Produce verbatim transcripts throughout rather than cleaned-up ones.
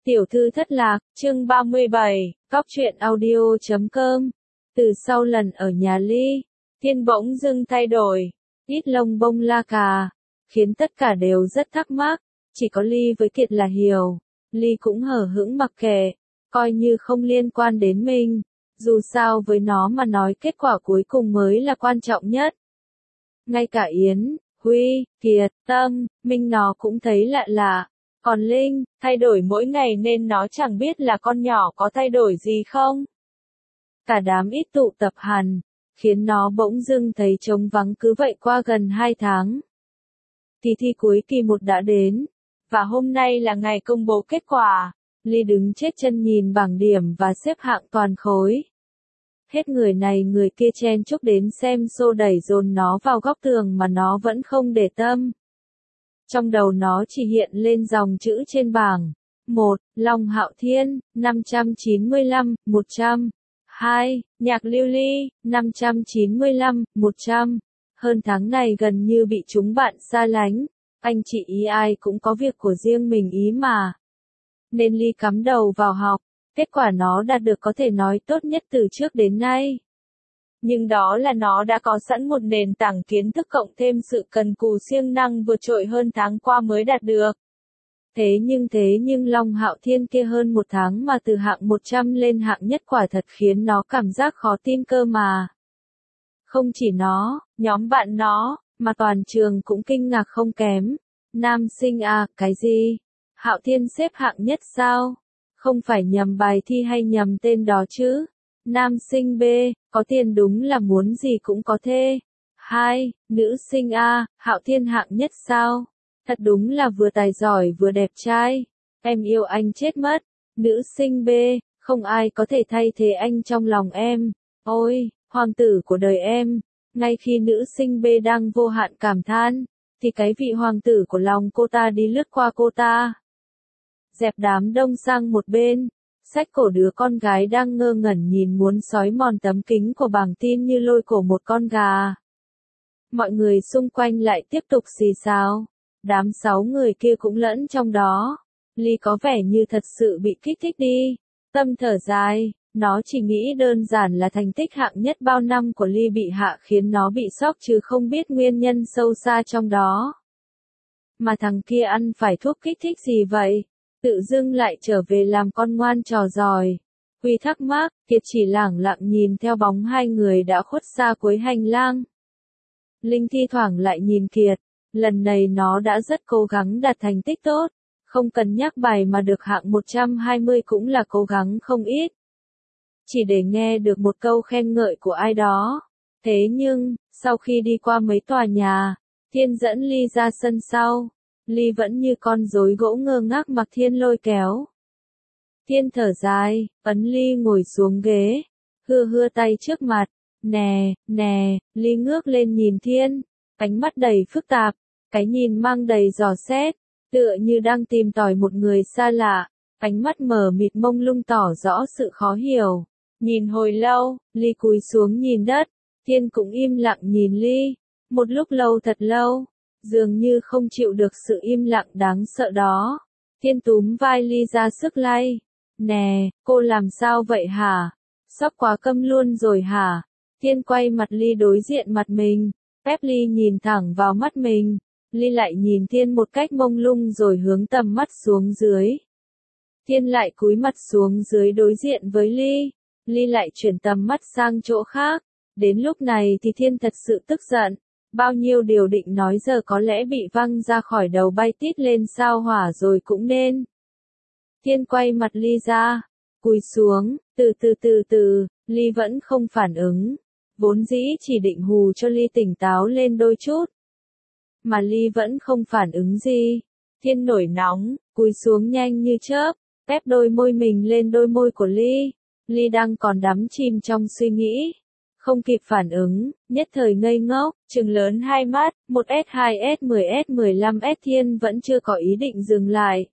Tiểu thư thất lạc, chương ba mươi bảy, cóc truyện audio chấm com. Từ sau lần ở nhà Ly, Thiên bỗng dưng thay đổi, ít lông bông la cà, khiến tất cả đều rất thắc mắc, chỉ có Ly với Kiệt là hiểu. Ly cũng hờ hững mặc kệ, coi như không liên quan đến mình, dù sao với nó mà nói kết quả cuối cùng mới là quan trọng nhất. Ngay cả Yến, Huy, Kiệt, Tâm, Minh nó cũng thấy lạ lạ. Còn Linh, thay đổi mỗi ngày nên nó chẳng biết là con nhỏ có thay đổi gì không. Cả đám ít tụ tập hẳn, khiến nó bỗng dưng thấy trống vắng cứ vậy qua gần hai tháng. Kỳ thi cuối kỳ một đã đến, và hôm nay là ngày công bố kết quả. Ly đứng chết chân nhìn bảng điểm và xếp hạng toàn khối. Hết người này người kia chen chúc đến xem xô đẩy dồn nó vào góc tường mà nó vẫn không để tâm. Trong đầu nó chỉ hiện lên dòng chữ trên bảng. một. Long Hạo Thiên, năm trăm chín mươi lăm, một trăm. hai. Nhạc Lưu Ly, năm trăm chín mươi lăm, một trăm. Hơn tháng này gần như bị chúng bạn xa lánh. Anh chị ý ai cũng có việc của riêng mình ý mà. Nên Ly cắm đầu vào học. Kết quả nó đạt được có thể nói tốt nhất từ trước đến nay. Nhưng đó là nó đã có sẵn một nền tảng kiến thức cộng thêm sự cần cù siêng năng vượt trội hơn tháng qua mới đạt được. Thế nhưng thế nhưng Long Hạo Thiên kia hơn một tháng mà từ hạng một trăm lên hạng nhất quả thật khiến nó cảm giác khó tin cơ mà. Không chỉ nó, nhóm bạn nó, mà toàn trường cũng kinh ngạc không kém. Nam sinh à, cái gì? Hạo Thiên xếp hạng nhất sao? Không phải nhầm bài thi hay nhầm tên đó chứ? Nam sinh B, có tiền đúng là muốn gì cũng có thê. hai. Nữ sinh A, Hạo Thiên hạng nhất sao? Thật đúng là vừa tài giỏi vừa đẹp trai. Em yêu anh chết mất. Nữ sinh B, không ai có thể thay thế anh trong lòng em. Ôi, hoàng tử của đời em. Ngay khi nữ sinh B đang vô hạn cảm than, thì cái vị hoàng tử của lòng cô ta đi lướt qua cô ta. Dẹp đám đông sang một bên. Xách cổ đứa con gái đang ngơ ngẩn nhìn muốn xói mòn tấm kính của bảng tin như lôi cổ một con gà. Mọi người xung quanh lại tiếp tục xì xào. Đám sáu người kia cũng lẫn trong đó. Ly có vẻ như thật sự bị kích thích đi. Tâm thở dài, nó chỉ nghĩ đơn giản là thành tích hạng nhất bao năm của Ly bị hạ khiến nó bị sốc chứ không biết nguyên nhân sâu xa trong đó. Mà thằng kia ăn phải thuốc kích thích gì vậy? Tự dưng lại trở về làm con ngoan trò giỏi. Huy thắc mắc, Kiệt chỉ lẳng lặng nhìn theo bóng hai người đã khuất xa cuối hành lang. Linh thi thoảng lại nhìn Kiệt, lần này nó đã rất cố gắng đạt thành tích tốt, không cần nhắc bài mà được hạng một trăm hai mươi cũng là cố gắng không ít. Chỉ để nghe được một câu khen ngợi của ai đó. Thế nhưng, sau khi đi qua mấy tòa nhà, Thiên dẫn Ly ra sân sau. Ly vẫn như con rối gỗ ngơ ngác mặc Thiên lôi kéo. Thiên thở dài, ấn Ly ngồi xuống ghế, hưa hưa tay trước mặt. Nè, nè, Ly ngước lên nhìn Thiên, ánh mắt đầy phức tạp, cái nhìn mang đầy dò xét, tựa như đang tìm tòi một người xa lạ, ánh mắt mờ mịt mông lung tỏ rõ sự khó hiểu. Nhìn hồi lâu, Ly cúi xuống nhìn đất, Thiên cũng im lặng nhìn Ly, một lúc lâu thật lâu. Dường như không chịu được sự im lặng đáng sợ đó. Thiên túm vai Ly ra sức lay. Nè, cô làm sao vậy hả? Sắp quá câm luôn rồi hả? Thiên quay mặt Ly đối diện mặt mình. Phép Ly nhìn thẳng vào mắt mình. Ly lại nhìn Thiên một cách mông lung rồi hướng tầm mắt xuống dưới. Thiên lại cúi mặt xuống dưới đối diện với Ly. Ly lại chuyển tầm mắt sang chỗ khác. Đến lúc này thì Thiên thật sự tức giận. Bao nhiêu điều định nói giờ có lẽ bị văng ra khỏi đầu bay tít lên sao hỏa rồi cũng nên. Thiên quay mặt Ly ra, cúi xuống, từ từ từ từ, Ly vẫn không phản ứng. Vốn dĩ chỉ định hù cho Ly tỉnh táo lên đôi chút. Mà Ly vẫn không phản ứng gì. Thiên nổi nóng, cúi xuống nhanh như chớp, ép đôi môi mình lên đôi môi của Ly. Ly đang còn đắm chìm trong suy nghĩ. Không kịp phản ứng, nhất thời ngây ngốc, trừng lớn hai mắt, một S hai S mười S mười lăm S Thiên vẫn chưa có ý định dừng lại.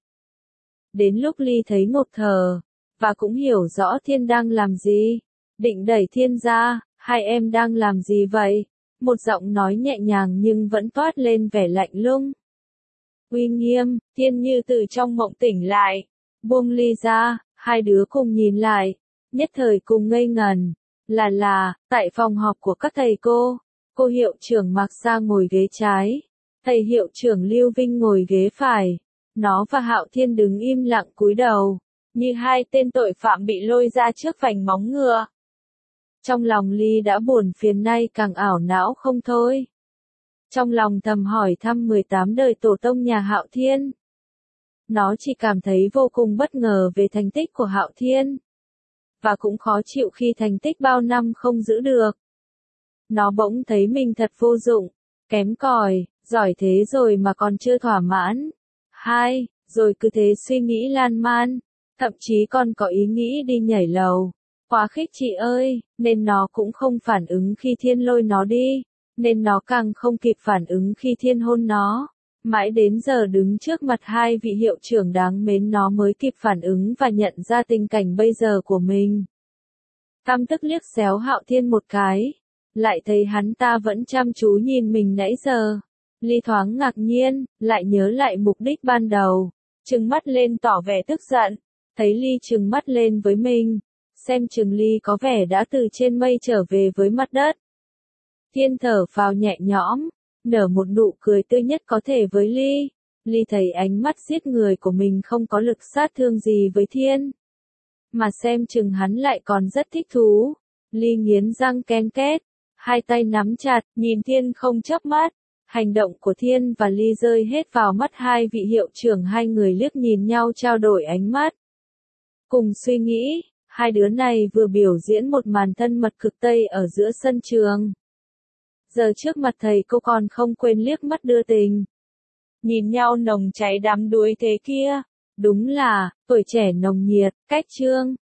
Đến lúc Ly thấy ngột thở, và cũng hiểu rõ Thiên đang làm gì. Định đẩy Thiên ra, hai em đang làm gì vậy? Một giọng nói nhẹ nhàng nhưng vẫn toát lên vẻ lạnh lùng. Uy nghiêm, Thiên như từ trong mộng tỉnh lại. Buông ly ra, hai đứa cùng nhìn lại, nhất thời cùng ngây ngần. Là là, tại phòng họp của các thầy cô, cô hiệu trưởng Mạc Sa ngồi ghế trái, thầy hiệu trưởng Lưu Vinh ngồi ghế phải. Nó và Hạo Thiên đứng im lặng cúi đầu, như hai tên tội phạm bị lôi ra trước vành móng ngựa. Trong lòng Ly đã buồn phiền nay càng ảo não không thôi. Trong lòng thầm hỏi thăm mười tám đời tổ tông nhà Hạo Thiên. Nó chỉ cảm thấy vô cùng bất ngờ về thành tích của Hạo Thiên. Và cũng khó chịu khi thành tích bao năm không giữ được. Nó bỗng thấy mình thật vô dụng, kém cỏi, giỏi thế rồi mà còn chưa thỏa mãn. Hai, rồi cứ thế suy nghĩ lan man, thậm chí còn có ý nghĩ đi nhảy lầu. Quá khích chị ơi, nên nó cũng không phản ứng khi Thiên lôi nó đi, nên nó càng không kịp phản ứng khi Thiên hôn nó. Mãi đến giờ đứng trước mặt hai vị hiệu trưởng đáng mến nó mới kịp phản ứng và nhận ra tình cảnh bây giờ của mình. Căm tức liếc xéo Hạo Thiên một cái, lại thấy hắn ta vẫn chăm chú nhìn mình nãy giờ. Ly thoáng ngạc nhiên, lại nhớ lại mục đích ban đầu, trừng mắt lên tỏ vẻ tức giận, thấy Ly trừng mắt lên với mình, xem chừng Ly có vẻ đã từ trên mây trở về với mặt đất. Thiên thở phào nhẹ nhõm, nở một nụ cười tươi nhất có thể với Ly. Ly thấy ánh mắt giết người của mình không có lực sát thương gì với Thiên, mà xem chừng hắn lại còn rất thích thú. Ly nghiến răng ken két, hai tay nắm chặt, nhìn Thiên không chớp mắt. Hành động của Thiên và Ly rơi hết vào mắt hai vị hiệu trưởng, hai người liếc nhìn nhau trao đổi ánh mắt. Cùng suy nghĩ, hai đứa này vừa biểu diễn một màn thân mật cực Tây ở giữa sân trường. Giờ trước mặt thầy cô còn không quên liếc mắt đưa tình. Nhìn nhau nồng cháy đắm đuối thế kia, đúng là, tuổi trẻ nồng nhiệt, cách trương.